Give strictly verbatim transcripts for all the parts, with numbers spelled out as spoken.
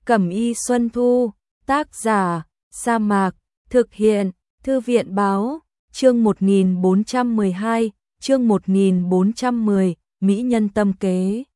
Cẩm y Xuân Thu, tác giả, Sa Mạc, thực hiện, Thư viện báo, chương một nghìn bốn trăm mười hai, chương một nghìn bốn trăm mười, Mỹ nhân tâm kế.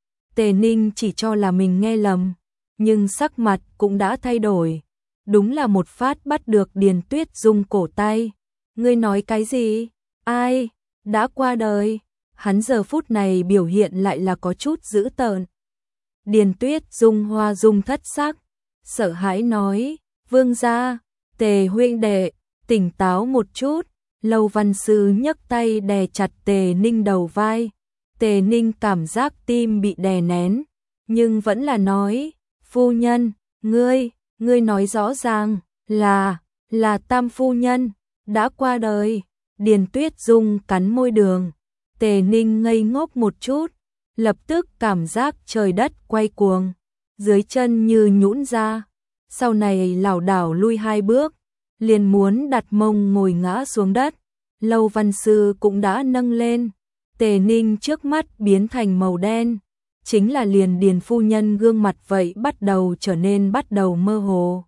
Tề Ninh chỉ cho là mình nghe lầm, nhưng sắc mặt cũng đã thay đổi. Đúng là một phát bắt được Điền Tuyết Dung cổ tay. Ngươi nói cái gì? Ai? Đã qua đời. Hắn giờ phút này biểu hiện lại là có chút dữ tợn. Điền Tuyết Dung hoa dung thất sắc, sợ hãi nói, vương gia, Tề huynh đệ, tỉnh táo một chút. Lâu Văn Sư nhấc tay đè chặt Tề Ninh đầu vai. Tề Ninh cảm giác tim bị đè nén, nhưng vẫn là nói, phu nhân, ngươi, ngươi nói rõ ràng, là, là Tam phu nhân, đã qua đời. Điền Tuyết Dung cắn môi đường. Tề Ninh ngây ngốc một chút, lập tức cảm giác trời đất quay cuồng, dưới chân như nhũn ra, sau này lảo đảo lui hai bước, liền muốn đặt mông ngồi ngã xuống đất. Lâu Văn Sư cũng đã nâng lên. Tề Ninh trước mắt biến thành màu đen, chính là liền Điền phu nhân gương mặt vậy bắt đầu trở nên bắt đầu mơ hồ.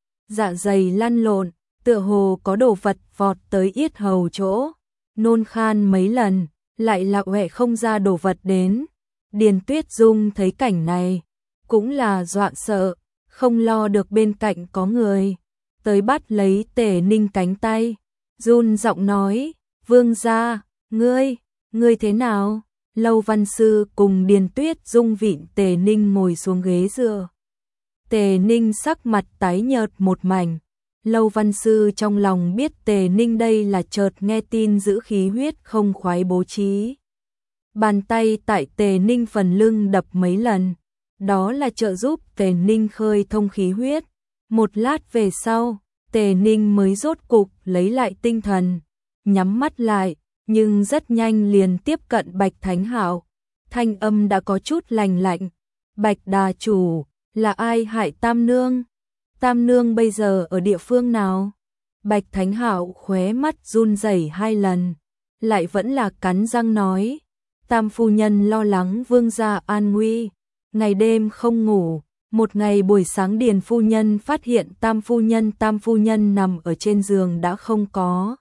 Dạ dày lăn lộn, tựa hồ có đồ vật vọt tới yết hầu chỗ, nôn khan mấy lần, lại lạo hoẹ không ra đồ vật đến. Điền Tuyết Dung thấy cảnh này, cũng là dọa sợ, không lo được bên cạnh có người, tới bắt lấy Tề Ninh cánh tay, run giọng nói, vương gia, ngươi, ngươi thế nào? Lâu Văn Sư cùng Điền Tuyết Dung vịn Tề Ninh ngồi xuống ghế dựa. Tề Ninh sắc mặt tái nhợt một mảnh. Lâu Văn Sư trong lòng biết Tề Ninh đây là chợt nghe tin giữ khí huyết không khoái bố trí. Bàn tay tại Tề Ninh phần lưng đập mấy lần, đó là trợ giúp Tề Ninh khơi thông khí huyết. Một lát về sau, Tề Ninh mới rốt cục lấy lại tinh thần, nhắm mắt lại, nhưng rất nhanh liền tiếp cận Bạch Thánh Hạo. Thanh âm đã có chút lành lạnh. Bạch đà chủ, là ai hại Tam nương? Tam nương bây giờ ở địa phương nào? Bạch Thánh Hạo khóe mắt run rẩy hai lần, lại vẫn là cắn răng nói, Tam phu nhân lo lắng vương gia an nguy, ngày đêm không ngủ. Một ngày buổi sáng Điền phu nhân phát hiện Tam phu nhân Tam phu nhân nằm ở trên giường đã không có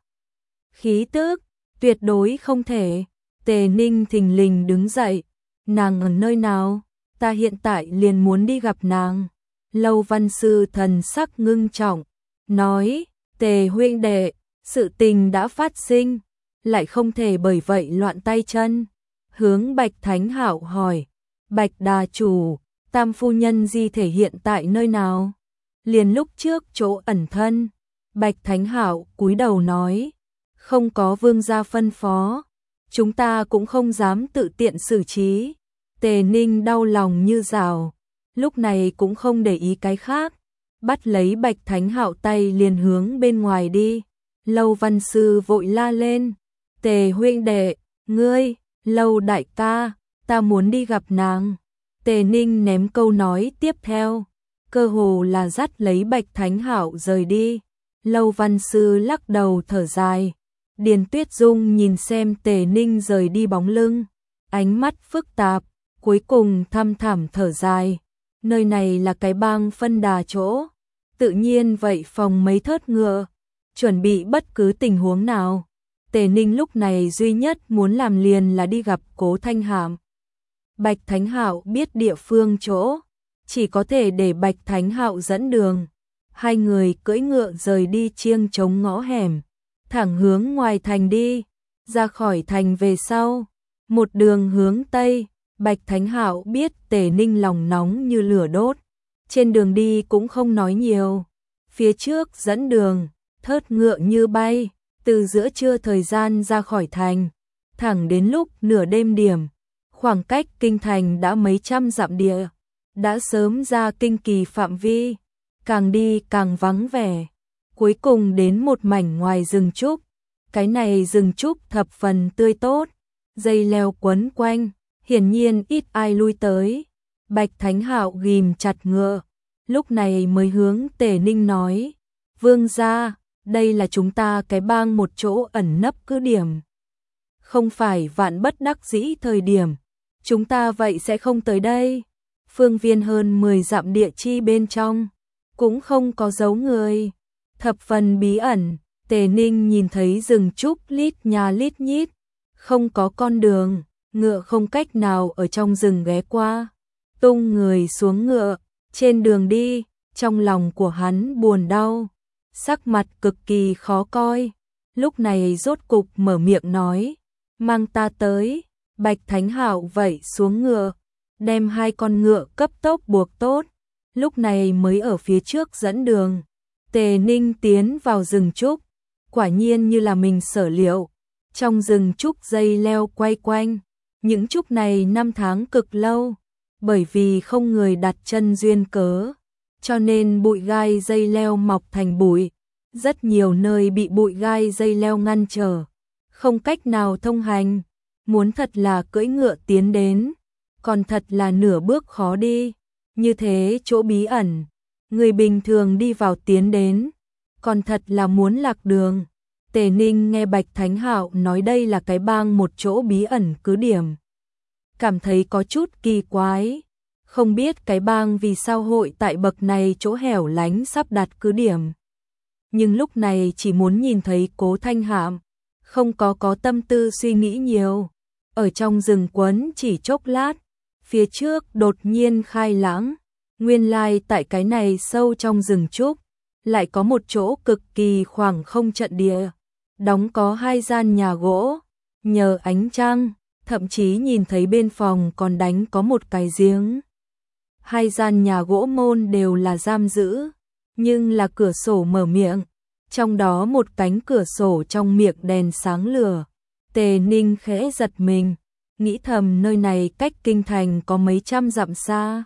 khí tức, tuyệt đối không thể. Tề Ninh thình lình đứng dậy, nàng ở nơi nào? Ta hiện tại liền muốn đi gặp nàng. Lâu Văn Sư thần sắc ngưng trọng, nói, Tề huynh đệ, sự tình đã phát sinh, lại không thể bởi vậy loạn tay chân. Hướng Bạch Thánh Hạo hỏi, Bạch đà chủ, Tam phu nhân di thể hiện tại nơi nào? Liền lúc trước chỗ ẩn thân. Bạch Thánh Hạo cúi đầu nói, không có vương gia phân phó, chúng ta cũng không dám tự tiện xử trí. Tề Ninh đau lòng như rào, lúc này cũng không để ý cái khác, bắt lấy Bạch Thánh Hạo tay liền hướng bên ngoài đi. Lâu Văn Sư vội la lên, Tề huynh đệ, ngươi, Lâu đại ca, ta muốn đi gặp nàng. Tề Ninh ném câu nói tiếp theo, cơ hồ là dắt lấy Bạch Thánh Hạo rời đi. Lâu Văn Sư lắc đầu thở dài. Điền Tuyết Dung nhìn xem Tề Ninh rời đi bóng lưng, ánh mắt phức tạp, cuối cùng thăm thẳm thở dài. Nơi này là cái bang phân đà chỗ, tự nhiên vậy phòng mấy thớt ngựa, chuẩn bị bất cứ tình huống nào. Tề Ninh lúc này duy nhất muốn làm liền là đi gặp Cố Thanh Hàm. Bạch Thánh Hạo biết địa phương chỗ, chỉ có thể để Bạch Thánh Hạo dẫn đường. Hai người cưỡi ngựa rời đi chiêng trống ngõ hẻm, thẳng hướng ngoài thành đi. Ra khỏi thành về sau, một đường hướng Tây. Bạch Thánh Hạo biết Tề Ninh lòng nóng như lửa đốt, trên đường đi cũng không nói nhiều. Phía trước dẫn đường, thớt ngựa như bay, từ giữa trưa thời gian ra khỏi thành, thẳng đến lúc nửa đêm điểm, khoảng cách kinh thành đã mấy trăm dặm địa, đã sớm ra kinh kỳ phạm vi, càng đi càng vắng vẻ. Cuối cùng đến một mảnh ngoài rừng trúc, cái này rừng trúc thập phần tươi tốt, dây leo quấn quanh, hiển nhiên ít ai lui tới. Bạch Thánh Hạo ghim chặt ngựa, lúc này mới hướng Tề Ninh nói, vương gia, đây là chúng ta cái bang một chỗ ẩn nấp cứ điểm. Không phải vạn bất đắc dĩ thời điểm, chúng ta vậy sẽ không tới đây. phương viên hơn mười dặm địa chi bên trong, cũng không có dấu người. Thập phần bí ẩn, Tề Ninh nhìn thấy rừng trúc lít nhà lít nhít, không có con đường, ngựa không cách nào ở trong rừng ghé qua. Tung người xuống ngựa, trên đường đi, trong lòng của hắn buồn đau, sắc mặt cực kỳ khó coi. Lúc này rốt cục mở miệng nói, mang ta tới. Bạch Thánh Hạo vẩy xuống ngựa, đem hai con ngựa cấp tốc buộc tốt, lúc này mới ở phía trước dẫn đường. Tề Ninh tiến vào rừng trúc, quả nhiên như là mình sở liệu, trong rừng trúc dây leo quay quanh, những trúc này năm tháng cực lâu, bởi vì không người đặt chân duyên cớ, cho nên bụi gai dây leo mọc thành bụi, rất nhiều nơi bị bụi gai dây leo ngăn trở, không cách nào thông hành. Muốn thật là cưỡi ngựa tiến đến, còn thật là nửa bước khó đi. Như thế chỗ bí ẩn, người bình thường đi vào tiến đến, còn thật là muốn lạc đường. Tề Ninh nghe Bạch Thánh Hạo nói đây là cái bang một chỗ bí ẩn cứ điểm, cảm thấy có chút kỳ quái, không biết cái bang vì sao hội tại bậc này chỗ hẻo lánh sắp đặt cứ điểm. Nhưng lúc này chỉ muốn nhìn thấy Cố Thanh Hạm, không có có tâm tư suy nghĩ nhiều. Ở trong rừng quấn chỉ chốc lát, phía trước đột nhiên khai lãng, nguyên lai tại cái này sâu trong rừng trúc, lại có một chỗ cực kỳ khoảng không trận địa, đóng có hai gian nhà gỗ, nhờ ánh trăng, thậm chí nhìn thấy bên phòng còn đánh có một cái giếng. Hai gian nhà gỗ môn đều là giam giữ, nhưng là cửa sổ mở miệng, trong đó một cánh cửa sổ trong miệng đèn sáng lửa. Tề Ninh khẽ giật mình, nghĩ thầm nơi này cách kinh thành có mấy trăm dặm xa.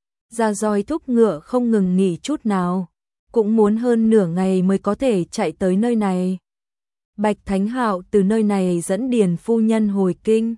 Ra roi thúc ngựa không ngừng nghỉ chút nào, cũng muốn hơn nửa ngày mới có thể chạy tới nơi này. Bạch Thánh Hạo từ nơi này dẫn Điền phu nhân hồi kinh,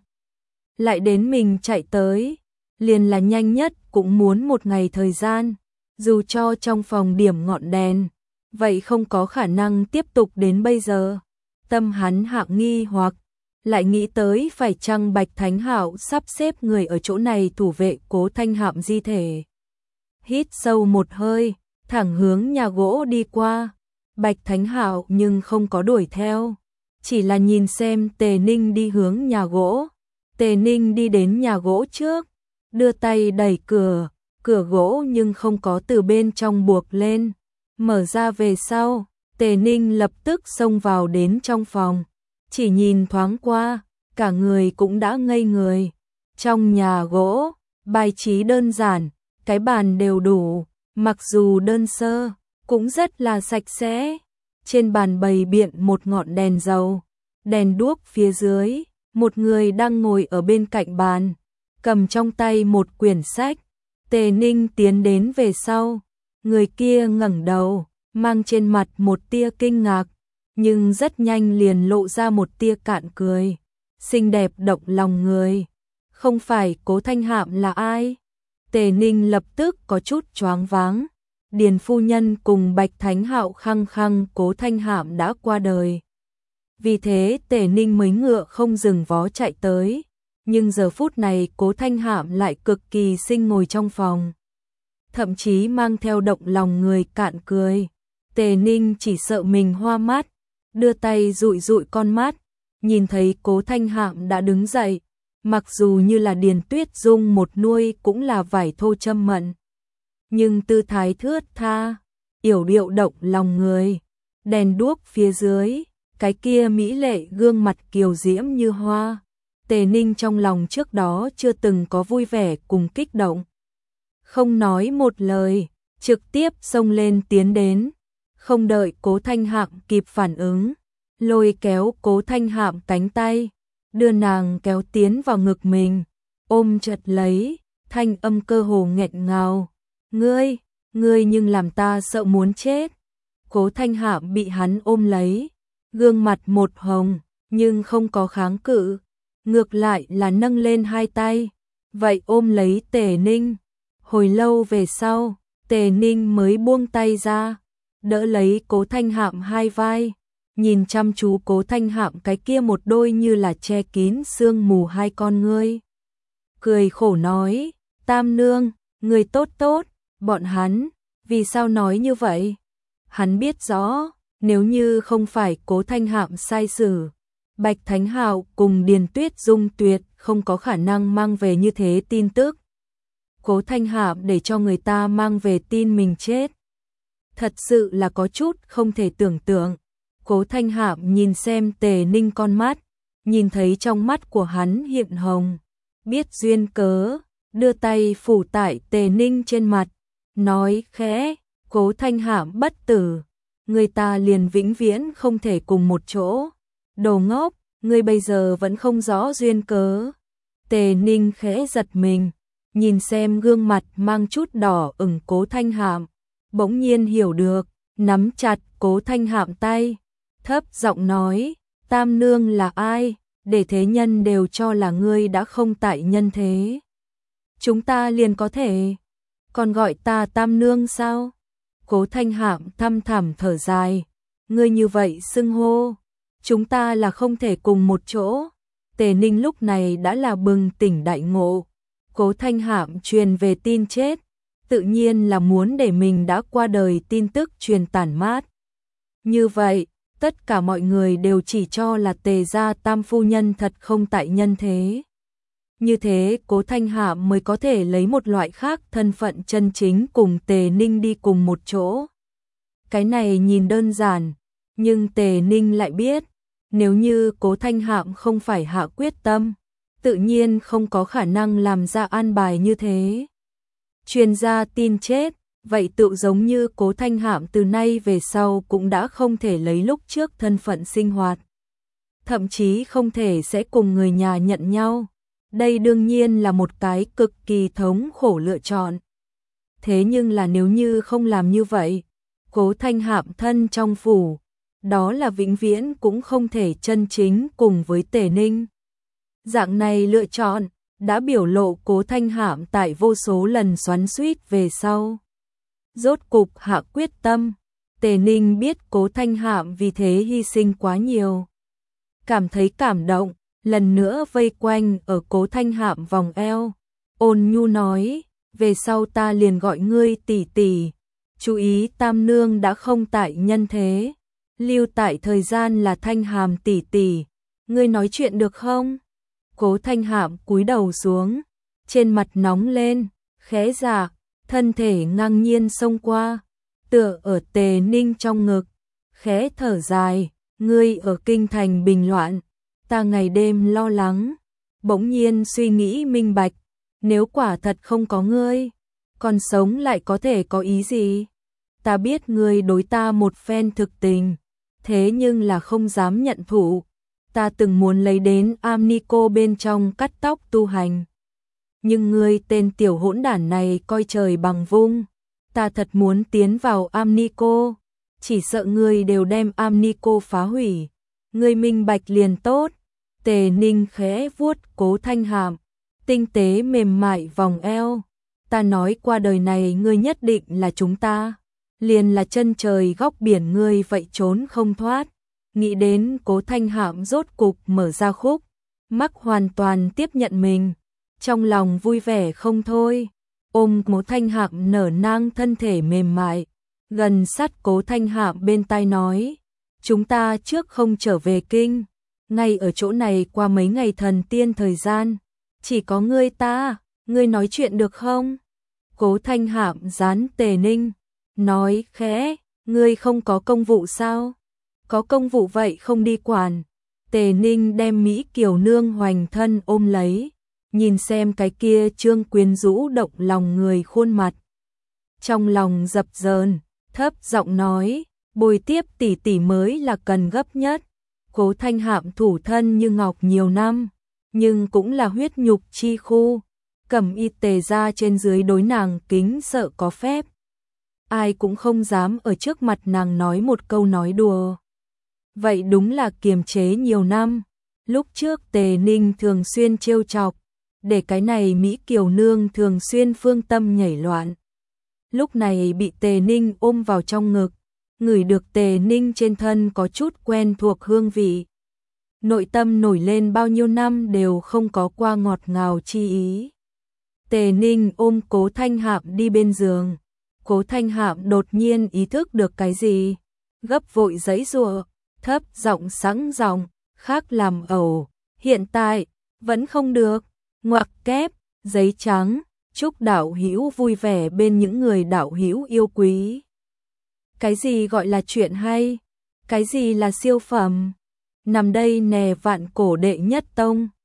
lại đến mình chạy tới, liền là nhanh nhất cũng muốn một ngày thời gian, dù cho trong phòng điểm ngọn đèn, vậy không có khả năng tiếp tục đến bây giờ. Tâm hắn hạng nghi hoặc lại nghĩ tới phải chăng Bạch Thánh Hạo sắp xếp người ở chỗ này thủ vệ Cố Thanh Hạm di thể. Hít sâu một hơi, thẳng hướng nhà gỗ đi qua. Bạch Thánh Hạo nhưng không có đuổi theo, chỉ là nhìn xem Tề Ninh đi hướng nhà gỗ. Tề Ninh đi đến nhà gỗ trước, đưa tay đẩy cửa, cửa gỗ nhưng không có từ bên trong buộc lên, mở ra về sau. Tề Ninh lập tức xông vào đến trong phòng, chỉ nhìn thoáng qua, cả người cũng đã ngây người. Trong nhà gỗ, bài trí đơn giản, cái bàn đều đủ, mặc dù đơn sơ, cũng rất là sạch sẽ. Trên bàn bày biện một ngọn đèn dầu, đèn đuốc phía dưới, một người đang ngồi ở bên cạnh bàn, cầm trong tay một quyển sách. Tề Ninh tiến đến về sau, người kia ngẩng đầu, mang trên mặt một tia kinh ngạc, nhưng rất nhanh liền lộ ra một tia cạn cười, xinh đẹp động lòng người. Không phải Cố Thanh Hạm là ai? Tề Ninh lập tức có chút choáng váng. Điền phu nhân cùng Bạch Thánh Hạo khăng khăng Cố Thanh Hạm đã qua đời. Vì thế Tề Ninh mới ngựa không dừng vó chạy tới, nhưng giờ phút này Cố Thanh Hạm lại cực kỳ xinh ngồi trong phòng, thậm chí mang theo động lòng người cạn cười. Tề Ninh chỉ sợ mình hoa mắt, đưa tay dụi dụi con mắt, nhìn thấy Cố Thanh Hạm đã đứng dậy, mặc dù như là Điền Tuyết Dung một nuôi cũng là vải thô châm mận, nhưng tư thái thướt tha, yểu điệu động lòng người. Đèn đuốc phía dưới, cái kia mỹ lệ gương mặt kiều diễm như hoa. Tề Ninh trong lòng trước đó chưa từng có vui vẻ cùng kích động, không nói một lời, trực tiếp xông lên tiến đến, không đợi Cố Thanh Hạm kịp phản ứng, lôi kéo Cố Thanh Hạm cánh tay, đưa nàng kéo tiến vào ngực mình, ôm chặt lấy, thanh âm cơ hồ nghẹn ngào. Ngươi, ngươi nhưng làm ta sợ muốn chết. Cố Thanh Hạm bị hắn ôm lấy, gương mặt một hồng, nhưng không có kháng cự, ngược lại là nâng lên hai tay, vậy ôm lấy Tề Ninh. Hồi lâu về sau, Tề Ninh mới buông tay ra, đỡ lấy Cố Thanh Hạm hai vai, nhìn chăm chú Cố Thanh Hạm cái kia một đôi như là che kín sương mù hai con ngươi. Cười khổ nói, Tam nương, Người tốt tốt, bọn hắn, vì sao nói như vậy? Hắn biết rõ, nếu như không phải Cố Thanh Hạm sai sử, Bạch Thánh Hạo cùng Điền Tuyết Dung tuyệt không có khả năng mang về như thế tin tức. Cố Thanh Hạm để cho người ta mang về tin mình chết. Thật sự là có chút không thể tưởng tượng. Cố Thanh Hạm nhìn xem Tề Ninh con mắt, nhìn thấy trong mắt của hắn hiện hồng. Biết duyên cớ, đưa tay phủ tại Tề Ninh trên mặt, nói khẽ, Cố Thanh Hạm bất tử, người ta liền vĩnh viễn không thể cùng một chỗ. Đồ ngốc, ngươi bây giờ vẫn không rõ duyên cớ. Tề Ninh khẽ giật mình, nhìn xem gương mặt mang chút đỏ ửng Cố Thanh Hạm, bỗng nhiên hiểu được, nắm chặt Cố Thanh Hạm tay, thấp giọng nói, Tam Nương là ai, để thế nhân đều cho là ngươi đã không tại nhân thế. Chúng ta liền có thể, còn gọi ta Tam Nương sao? Cố Thanh Hạm thăm thẳm thở dài, ngươi như vậy xưng hô, chúng ta là không thể cùng một chỗ. Tề Ninh lúc này đã là bừng tỉnh đại ngộ, Cố Thanh Hạm truyền về tin chết, tự nhiên là muốn để mình đã qua đời tin tức truyền tản mát. Như vậy, tất cả mọi người đều chỉ cho là Tề gia tam phu nhân thật không tại nhân thế. Như thế Cố Thanh Hạm mới có thể lấy một loại khác thân phận chân chính cùng Tề Ninh đi cùng một chỗ. Cái này nhìn đơn giản, nhưng Tề Ninh lại biết, nếu như Cố Thanh Hạm không phải hạ quyết tâm, tự nhiên không có khả năng làm ra an bài như thế. Truyền ra tin chết, vậy tự giống như Cố Thanh Hạm từ nay về sau cũng đã không thể lấy lúc trước thân phận sinh hoạt. Thậm chí không thể sẽ cùng người nhà nhận nhau. Đây đương nhiên là một cái cực kỳ thống khổ lựa chọn. Thế nhưng là nếu như không làm như vậy, Cố Thanh Hạm thân trong phủ, đó là vĩnh viễn cũng không thể chân chính cùng với Tề Ninh. Dạng này lựa chọn đã biểu lộ Cố Thanh Hạm tại vô số lần xoắn xuýt về sau. Rốt cục hạ quyết tâm, Tề Ninh biết Cố Thanh Hạm vì thế hy sinh quá nhiều. Cảm thấy cảm động, lần nữa vây quanh ở Cố Thanh Hạm vòng eo, ôn nhu nói, về sau ta liền gọi ngươi tỷ tỷ, chú ý Tam Nương đã không tại nhân thế, lưu tại thời gian là Thanh Hàm tỷ tỷ, ngươi nói chuyện được không? Cố Thanh Hạm cúi đầu xuống, trên mặt nóng lên, khẽ dạ, thân thể ngang nhiên xông qua, tựa ở Tề Ninh trong ngực, khẽ thở dài, ngươi ở kinh thành bình loạn, ta ngày đêm lo lắng, bỗng nhiên suy nghĩ minh bạch, nếu quả thật không có ngươi, còn sống lại có thể có ý gì? Ta biết ngươi đối ta một phen thực tình, thế nhưng là không dám nhận thụ. Ta từng muốn lấy đến Amnico bên trong cắt tóc tu hành. Nhưng ngươi tên tiểu hỗn đản này coi trời bằng vung. Ta thật muốn tiến vào Amnico. Chỉ sợ ngươi đều đem Amnico phá hủy. Ngươi minh bạch liền tốt. Tề Ninh khẽ vuốt Cố Thanh Hạm, tinh tế mềm mại vòng eo. Ta nói qua đời này ngươi nhất định là chúng ta. Liền là chân trời góc biển ngươi vậy trốn không thoát. Nghĩ đến Cố Thanh Hạm rốt cục mở ra khúc, mắc hoàn toàn tiếp nhận mình, trong lòng vui vẻ không thôi, ôm Cố Thanh Hạm nở nang thân thể mềm mại, gần sát Cố Thanh Hạm bên tai nói, chúng ta trước không trở về kinh, ngay ở chỗ này qua mấy ngày thần tiên thời gian, chỉ có ngươi ta, ngươi nói chuyện được không? Cố Thanh Hạm dán Tề Ninh, nói khẽ, ngươi không có công vụ sao? Có công vụ vậy không đi quản. Tề Ninh đem Mỹ Kiều Nương hoành thân ôm lấy, nhìn xem cái kia trương quyến rũ động lòng người khuôn mặt. Trong lòng dập dờn, thấp giọng nói, bồi tiếp tỷ tỷ mới là cần gấp nhất. Cố Thanh Hạm thủ thân như ngọc nhiều năm, nhưng cũng là huyết nhục chi khu. Cẩm y Tề ra trên dưới đối nàng kính sợ có phép. Ai cũng không dám ở trước mặt nàng nói một câu nói đùa. Vậy đúng là kiềm chế nhiều năm. Lúc trước Tề Ninh thường xuyên trêu chọc, để cái này Mỹ Kiều Nương thường xuyên phương tâm nhảy loạn. Lúc này bị Tề Ninh ôm vào trong ngực, ngửi được Tề Ninh trên thân có chút quen thuộc hương vị. Nội tâm nổi lên bao nhiêu năm đều không có qua ngọt ngào chi ý. Tề Ninh ôm Cố Thanh Hạm đi bên giường. Cố Thanh Hạm đột nhiên ý thức được cái gì, gấp vội giãy giụa, thấp giọng sẵn giọng, khác làm ẩu, hiện tại vẫn không được. Ngoặc kép, giấy trắng, chúc đạo hữu vui vẻ bên những người đạo hữu yêu quý. Cái gì gọi là chuyện hay? Cái gì là siêu phẩm? Nằm đây nè vạn cổ đệ nhất tông.